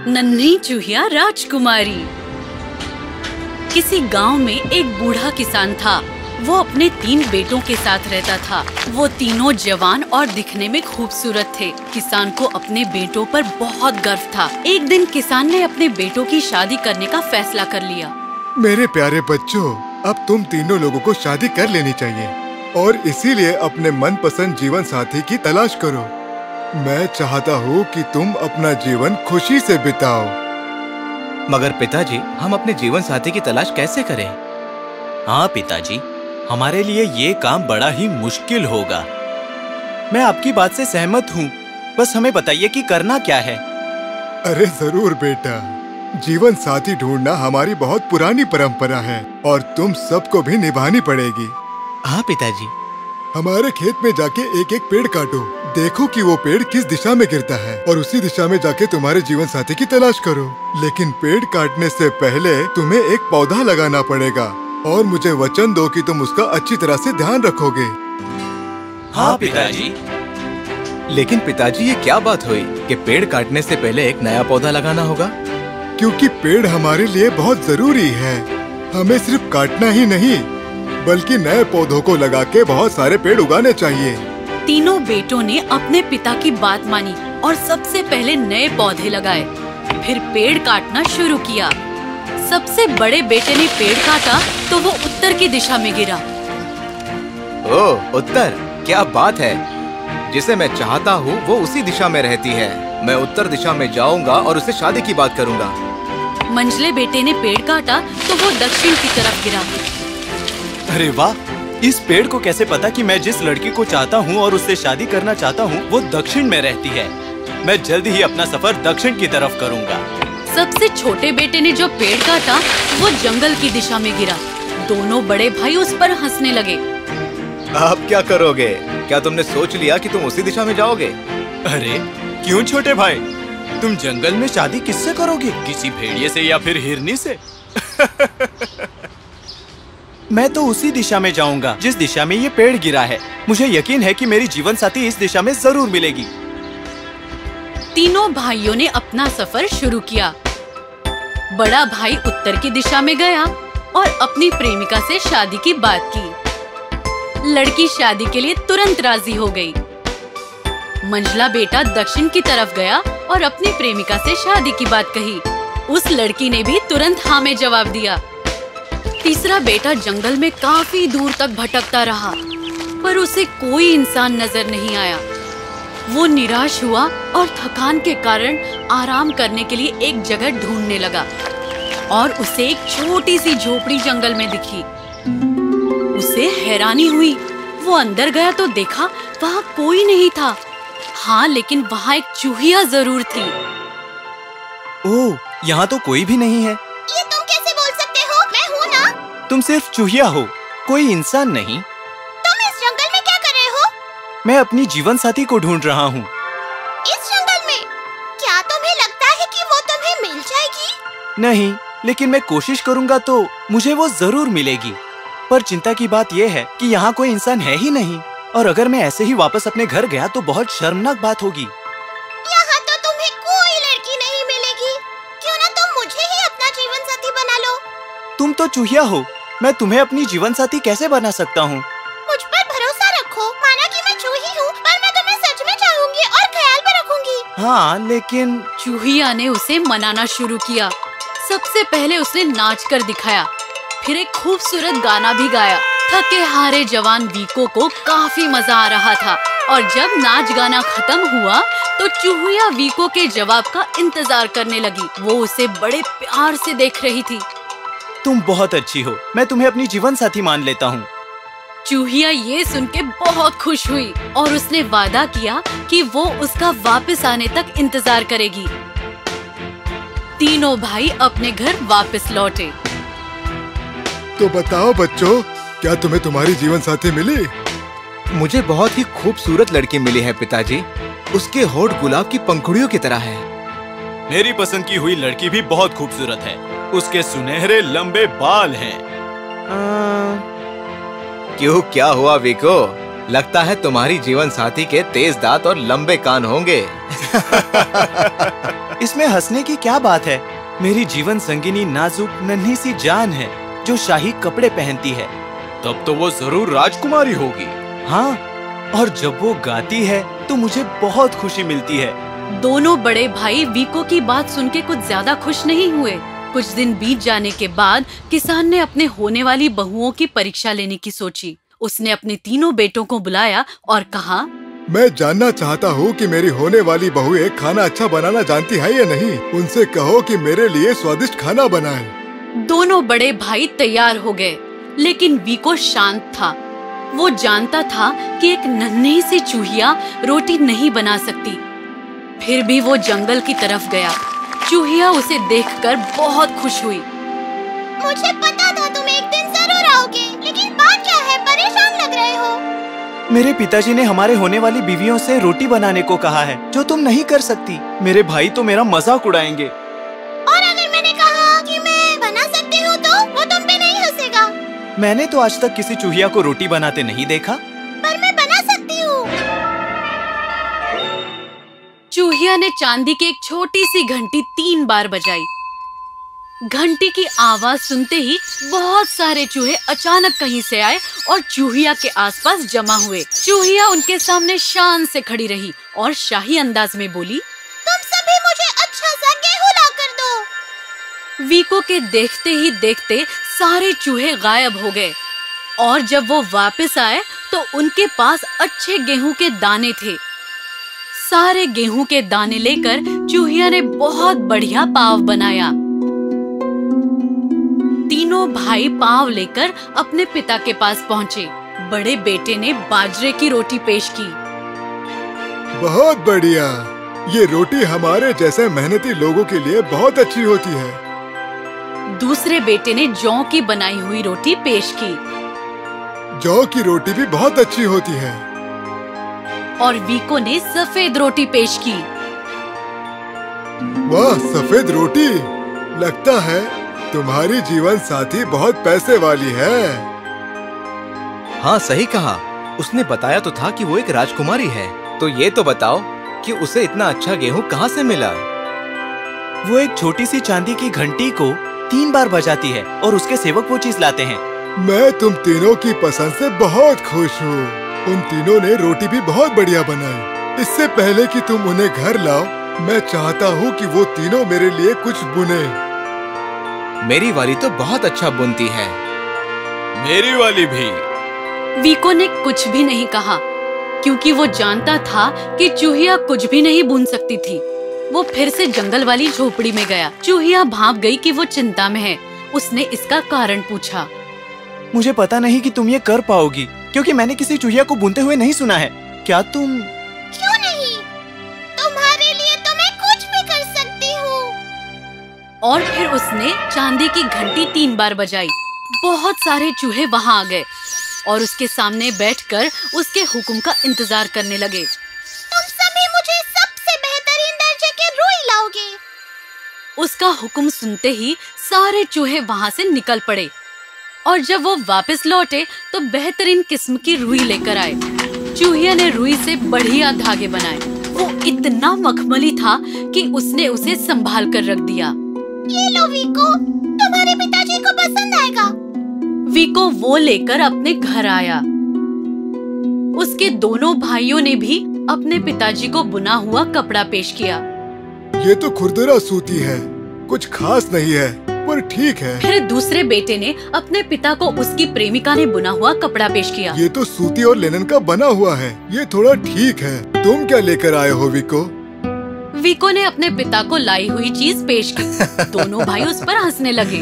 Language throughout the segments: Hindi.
नन्ही चूहिया राजकुमारी। किसी गांव में एक बूढ़ा किसान था। वो अपने 3 बेटों के साथ रहता था। वो तीनों जवान और दिखने में खूबसूरत थे। किसान को अपने बेटों पर बहुत गर्व था। एक दिन किसान ने अपने बेटों की शादी करने का फैसला कर लिया। मेरे प्यारे बच्चों, अब तुम तीनों लोगों को शादी कर लेनी चाहिए और इसीलिए अपने मनपसंद जीवन साथी की तलाश करो। मैं चाहता हूँ कि तुम अपना जीवन खुशी से बिताओ। मगर पिताजी, हम अपने जीवन साथी की तलाश कैसे करें? हाँ पिताजी, हमारे लिए ये काम बड़ा ही मुश्किल होगा। मैं आपकी बात से सहमत हूँ, बस हमें बताइए कि करना क्या है। अरे जरूर बेटा, जीवन साथी ढूंढना हमारी बहुत पुरानी परंपरा है और तुम सबको भी निभानी पड़ेगी। हाँ पिताजी। हमारे खेत में जाके एक एक पेड़ काटो, देखो कि वो पेड़ किस दिशा में गिरता है और उसी दिशा में जाके तुम्हारे जीवन साथी की तलाश करो। लेकिन पेड़ काटने से पहले तुम्हें एक पौधा लगाना पड़ेगा और मुझे वचन दो कि तुम उसका अच्छी तरह से ध्यान रखोगे। हाँ पिताजी। लेकिन पिताजी, ये क्या बात हुई कि पेड़ काटने से पहले एक नया पौधा लगाना होगा? क्योंकि पेड़ हमारे लिए बहुत जरूरी है। हमें सिर्फ काटना ही नहीं बल्कि नए पौधों को लगा के बहुत सारे पेड़ उगाने चाहिए। तीनों बेटों ने अपने पिता की बात मानी और सबसे पहले नए पौधे लगाए। फिर पेड़ काटना शुरू किया। सबसे बड़े बेटे ने पेड़ काटा तो वो उत्तर की दिशा में गिरा। ओह, उत्तर! क्या बात है! जिसे मैं चाहता हूँ वो उसी दिशा में रहती है। मैं उत्तर दिशा में जाऊंगा और उससे शादी की बात करूंगा। मंझले बेटे ने पेड़ काटा तो वो दक्षिण की तरफ गिरा। अरे वाह! इस पेड़ को कैसे पता कि मैं जिस लड़की को चाहता हूँ और उससे शादी करना चाहता हूँ वो दक्षिण में रहती है। मैं जल्दी ही अपना सफर दक्षिण की तरफ करूँगा। सबसे छोटे बेटे ने जो पेड़ काटा वो जंगल की दिशा में गिरा। दोनों बड़े भाई उस पर हंसने लगे। आप क्या करोगे? क्या तुमने सोच लिया कि तुम उसी दिशा में जाओगे? अरे क्यों छोटे भाई, तुम जंगल में शादी किससे करोगे? किसी भेड़िए से या फिर हिरनी से? मैं तो उसी दिशा में जाऊंगा जिस दिशा में ये पेड़ गिरा है। मुझे यकीन है कि मेरी जीवन साथी इस दिशा में जरूर मिलेगी। तीनों भाइयों ने अपना सफर शुरू किया। बड़ा भाई उत्तर की दिशा में गया और अपनी प्रेमिका से शादी की बात की। लड़की शादी के लिए तुरंत राजी हो गई। मंझला बेटा दक्षिण की तरफ गया और अपनी प्रेमिका से शादी की बात कही। उस लड़की ने भी तुरंत हाँ में जवाब दिया। तीसरा बेटा जंगल में काफी दूर तक भटकता रहा पर उसे कोई इंसान नजर नहीं आया। वो निराश हुआ और थकान के कारण आराम करने के लिए एक जगह ढूंढने लगा और उसे एक छोटी सी झोपड़ी जंगल में दिखी। उसे हैरानी हुई। वो अंदर गया तो देखा वहाँ कोई नहीं था। हाँ, लेकिन वहाँ एक चूहिया जरूर थी। ओह, यहाँ तो कोई भी नहीं है। ये तुम कैसे बोल सकते हो? मैं हूँ ना। तुम सिर्फ चूहिया हो, कोई इंसान नहीं। तुम इस जंगल में क्या कर रहे हो? मैं अपनी जीवन साथी को ढूंढ रहा हूँ। इस जंगल में? क्या तुम्हें लगता है कि वो तुम्हें मिल जाएगी? नहीं, लेकिन मैं कोशिश करूँगा तो मुझे वो जरूर मिलेगी। पर चिंता की बात यह है कि यहाँ कोई इंसान है ही नहीं और अगर मैं ऐसे ही वापस अपने घर गया तो बहुत शर्मनाक बात होगी। यहाँ तो तुम्हें कोई लड़की नहीं मिलेगी। क्यों ना तुम मुझे ही अपना जीवन साथी बना लो? तुम तो चूहिया हो, मैं तुम्हें अपनी जीवन साथी कैसे बना सकता हूँ? मुझ पर भरोसा रखो। माना कि मैं चूही हूँ पर मैं तुम्हें सच में चाहूंगी और ख्याल भी रखूंगी। हाँ, लेकिन चूहिया ने उसे मनाना शुरू किया। सबसे पहले उसने नाच कर दिखाया, फिर एक खूबसूरत गाना भी गाया। थके हारे जवान वीको को काफी मजा आ रहा था और जब नाच गाना खत्म हुआ तो चूहिया वीको के जवाब का इंतजार करने लगी। वो उसे बड़े प्यार से देख रही थी। तुम बहुत अच्छी हो, मैं तुम्हें अपनी जीवन साथी मान लेता हूँ। चूहिया ये सुन के बहुत खुश हुई और उसने वादा किया कि वो उसका वापस आने तक इंतजार करेगी। तीनों भाई अपने घर वापस लौटे। तो बताओ बच्चों, क्या तुम्हें तुम्हारी जीवन साथी मिली? मुझे बहुत ही खूबसूरत लड़की मिली है पिताजी। उसके होठ गुलाब की पंखुड़ियों की तरह है। मेरी पसंद की हुई लड़की भी बहुत खूबसूरत है। उसके सुनहरे लंबे बाल हैं। क्यों, क्या हुआ वीको? लगता है तुम्हारी जीवन साथी के तेज दांत और लंबे कान होंगे। इसमें हंसने की क्या बात है? मेरी जीवन संगिनी नाजुक नन्ही सी जान है जो शाही कपड़े पहनती है। तब तो वो जरूर राजकुमारी होगी। हाँ, और जब वो गाती है तो मुझे बहुत खुशी मिलती है। दोनों बड़े भाई वीको की बात सुन के कुछ ज्यादा खुश नहीं हुए। कुछ दिन बीत जाने के बाद किसान ने अपने होने वाली बहुओं की परीक्षा लेने की सोची। उसने अपने तीनों बेटों को बुलाया और कहा, मैं जानना चाहता हूँ कि मेरी होने वाली बहुएं खाना अच्छा बनाना जानती है या नहीं। उनसे कहो कि मेरे लिए स्वादिष्ट खाना बनाएं। दोनों बड़े भाई तैयार हो गए, लेकिन वीको शांत था। वो जानता था कि एक नन्ही सी चूहिया रोटी नहीं बना सकती। फिर भी वो जंगल की तरफ गया। चूहिया उसे देखकर बहुत खुश हुई। मुझे पता था तुम एक दिन जरूर आओगे, लेकिन बात क्या है? परेशान लग रहे हो। मेरे पिताजी ने हमारे होने वाली बीवियों से रोटी बनाने को कहा है, जो तुम नहीं कर सकती। मेरे भाई तो मेरा मजाक उड़ाएंगे। और अगर मैंने कहा कि मैं बना सकती हूँ तो वो तुम पे नहीं हंसेगा। मैंने तो आज तक किसी चूहिया को रोटी बनाते नहीं देखा। पर मैं बना सकती हूँ। चूहिया ने चांदी की एक छोटी सी घंटी 3 बार बजाई। घंटी की आवाज सुनते ही बहुत सारे चूहे अचानक कहीं से आए और चूहिया के आसपास जमा हुए। चूहिया उनके सामने शान से खड़ी रही और शाही अंदाज में बोली, तुम सभी मुझे अच्छा सा गेहूं ला कर दो। वीको के देखते ही देखते सारे चूहे गायब हो गए और जब वो वापस आए तो उनके पास अच्छे गेहूं के दाने थे। सारे गेहूं के दाने लेकर चूहिया ने बहुत बढ़िया पाव बनाया। तीनों भाई पाव लेकर अपने पिता के पास पहुँचे। बड़े बेटे ने बाजरे की रोटी पेश की। बहुत बढ़िया। ये रोटी हमारे जैसे मेहनती लोगों के लिए बहुत अच्छी होती है। दूसरे बेटे ने जौ की बनाई हुई रोटी पेश की। जौ की रोटी भी बहुत अच्छी होती है। और वीको ने सफेद रोटी पेश की। वाह, सफेद रोटी! लगता है तुम्हारी जीवन साथी बहुत पैसे वाली है। हाँ, सही कहा। उसने बताया तो था कि वो एक राजकुमारी है। तो ये तो बताओ कि उसे इतना अच्छा गेहूं कहाँ से मिला? वो एक छोटी सी चांदी की घंटी को 3 बार बजाती है और उसके सेवक वो चीज लाते हैं। मैं तुम तीनों की पसंद से बहुत खुश हूँ। उन तीनों ने रोटी भी बहुत बढ़िया बनाई। इससे पहले कि तुम उन्हें घर लाओ, मैं चाहता हूँ कि वो तीनों मेरे लिए कुछ बुने। मेरी वाली तो बहुत अच्छा बुनती है। मेरी वाली भी। वीको ने कुछ भी नहीं कहा, क्योंकि वो जानता था कि चूहिया कुछ भी नहीं बुन सकती थी। वो फिर से जंगल वाली झोपड़ी में गया। चूहिया भाप गई कि वो चिंता में है। उसने इसका कारण पूछा। मुझे पता नहीं कि तुम ये कर पाओगी, क्योंकि मैंने किसी चूहिया को बुनते हुए नहीं सुना है। क्या तुम? क्यों नहीं? तुम्हारे लिए तो मैं कुछ भी कर सकती हूँ। और फिर उसने चांदी की घंटी 3 बार बजाई। बहुत सारे चूहे वहाँ आ गए और उसके सामने बैठकर उसके हुक्म का इंतजार करने लगे। तुम सभी मुझे सबसे बेहतरीन दर्जे के रुई लाओगे। उसका हुक्म सुनते ही सारे चूहे वहाँ से निकल पड़े और जब वो वापस लौटे तो बेहतरीन किस्म की रुई लेकर आए। चूहिया ने रुई से बढ़िया धागे बनाए। वो इतना मखमली था कि उसने उसे संभाल कर रख दिया। ये लो वीको, तुम्हारे पिताजी को पसंद आएगा। वीको वो लेकर अपने घर आया। उसके दोनों भाइयों ने भी अपने पिताजी को बुना हुआ कपड़ा पेश किया। ये तो खुरदुरा सूती है, कुछ खास नहीं है, पर ठीक है। फिर दूसरे बेटे ने अपने पिता को उसकी प्रेमिका ने बुना हुआ कपड़ा पेश किया। ये तो सूती और लिनन का बना हुआ है, ये थोड़ा ठीक है। तुम क्या लेकर आए हो वीको? वीको ने अपने पिता को लाई हुई चीज पेश की। दोनों भाई उस पर हंसने लगे।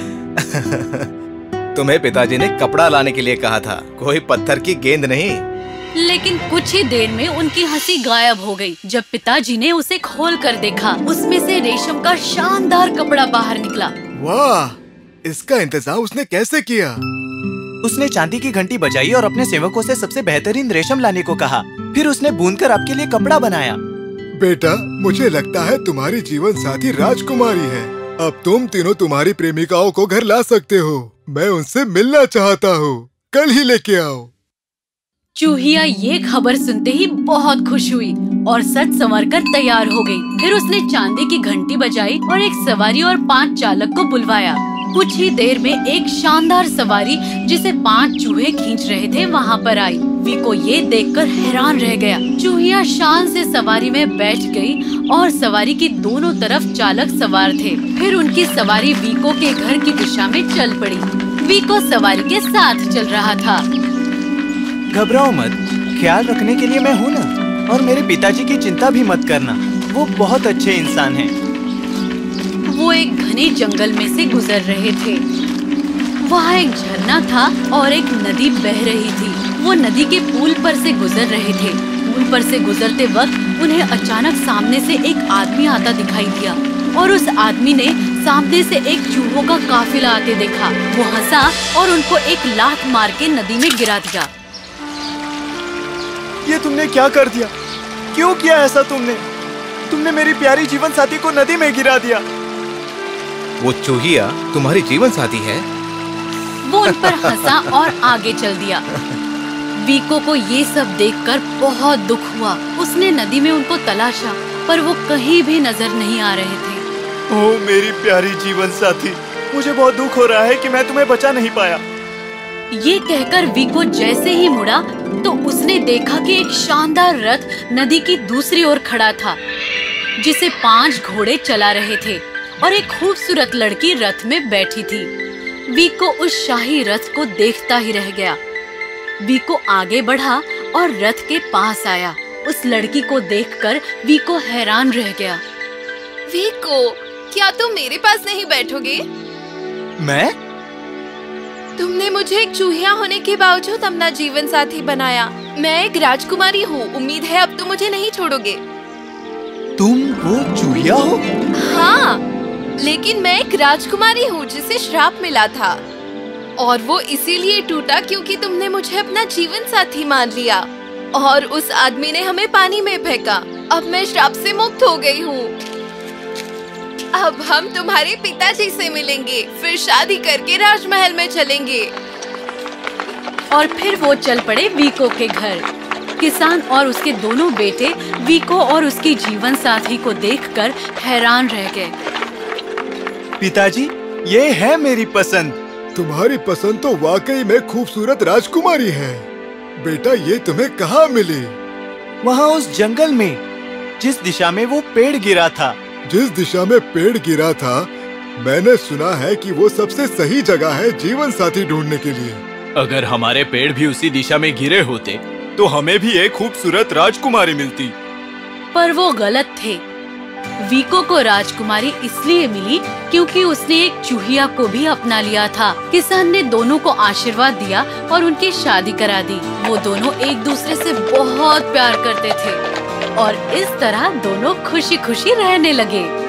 तुम्हें पिताजी ने कपड़ा लाने के लिए कहा था, कोई पत्थर की गेंद नहीं। लेकिन कुछ ही देर में उनकी हंसी गायब हो गई। जब पिताजी ने उसे खोल कर देखा, उसमें से रेशम का शानदार कपड़ा बाहर निकला। वाह, इसका इंतजाम उसने कैसे किया? उसने चांदी की घंटी बजाई और अपने सेवकों से सबसे बेहतरीन रेशम लाने को कहा। फिर उसने बुनकर आपके लिए कपड़ा बनाया। बेटा, मुझे लगता है तुम्हारी जीवन साथी राजकुमारी है। अब तुम तीनों तुम्हारी प्रेमिकाओं को घर ला सकते हो। मैं उनसे मिलना चाहता हूँ। कल ही लेके आओ। चूहिया ये खबर सुनते ही बहुत खुश हुई और सज संवर कर तैयार हो गई। फिर उसने चांदी की घंटी बजाई और एक सवारी और 5 चालक को बुलवाया। कुछ ही देर में एक शानदार सवारी जिसे 5 चूहे खींच रहे थे वहाँ पर आई। वीको ये देखकर हैरान रह गया। चूहिया शान से सवारी में बैठ गई और सवारी की दोनों तरफ चालक सवार थे। फिर उनकी सवारी वीको के घर की दिशा में चल पड़ी। वीको सवारी के साथ चल रहा था। घबराओ मत, ख्याल रखने के लिए मैं हूँ ना। और मेरे पिताजी की चिंता भी मत करना, वो बहुत अच्छे इंसान हैं। वो एक घने जंगल में से गुजर रहे थे। वहाँ एक झरना था और एक नदी बह रही थी। वो नदी के पुल पर से गुजर रहे थे। पुल पर से गुजरते वक्त उन्हें अचानक सामने से एक आदमी आता दिखाई दिया और उस आदमी ने सामने से एक चूहों का काफिला आते देखा। वो हंसा और उनको एक लात मार के नदी में गिरा दिया। ये तुमने क्या कर दिया? क्यों किया ऐसा तुमने? तुमने मेरी प्यारी जीवन साथी को नदी में गिरा दिया। वो चूहिया तुम्हारी जीवन साथी है? वो उन पर हंसा और आगे चल दिया। वीको को ये सब देखकर बहुत दुख हुआ। उसने नदी में उनको तलाशा पर वो कहीं भी नजर नहीं आ रहे थे। ओह मेरी प्यारी जीवन साथी, मुझे बहुत दुख हो रहा है कि मैं तुम्हें बचा नहीं पाया। ये कहकर वीको जैसे ही मुड़ा तो उसने देखा कि एक शानदार रथ नदी की दूसरी ओर खड़ा था जिसे 5 घोड़े चला रहे थे और एक खूबसूरत लड़की रथ में बैठी थी। वीको उस शाही रथ को देखता ही रह गया। वीको आगे बढ़ा और रथ के पास आया। उस लड़की को देखकर वीको हैरान रह गया। वीको, क्या तुम मेरे पास नहीं बैठोगे? मैं? तुमने मुझे एक चूहिया होने के बावजूद अपना जीवन साथी बनाया। मैं एक राजकुमारी हूँ। उम्मीद है अब तुम मुझे नहीं छोड़ोगे। तुम वो चूहिया हो? हाँ, लेकिन मैं एक राजकुमारी हूँ जिसे श्राप मिला था और वो इसीलिए टूटा क्योंकि तुमने मुझे अपना जीवन साथी मान लिया और उस आदमी ने हमें पानी में फेंका। अब मैं श्राप से मुक्त हो गई हूँ। अब हम तुम्हारे पिताजी से मिलेंगे, फिर शादी करके राजमहल में चलेंगे। और फिर वो चल पड़े वीको के घर। किसान और उसके दोनों बेटे वीको और उसकी जीवन साथी को देखकर हैरान रह गए। पिताजी, ये है मेरी पसंद। तुम्हारी पसंद तो वाकई में खूबसूरत राजकुमारी है। बेटा, ये तुम्हें कहाँ मिली? वहाँ उस जंगल में, जिस दिशा में वो पेड़ गिरा था। जिस दिशा में पेड़ गिरा था, मैंने सुना है कि वो सबसे सही जगह है जीवन साथी ढूंढने के लिए। अगर हमारे पेड़ भी उसी दिशा में गिरे होते तो हमें भी एक खूबसूरत राजकुमारी मिलती। पर वो गलत थे। वीको को राजकुमारी इसलिए मिली क्योंकि उसने एक चूहिया को भी अपना लिया था। किसान ने दोनों को आशीर्वाद दिया और उनकी शादी करा दी। वो दोनों एक दूसरे से बहुत प्यार करते थे और इस तरह दोनों खुशी खुशी रहने लगे।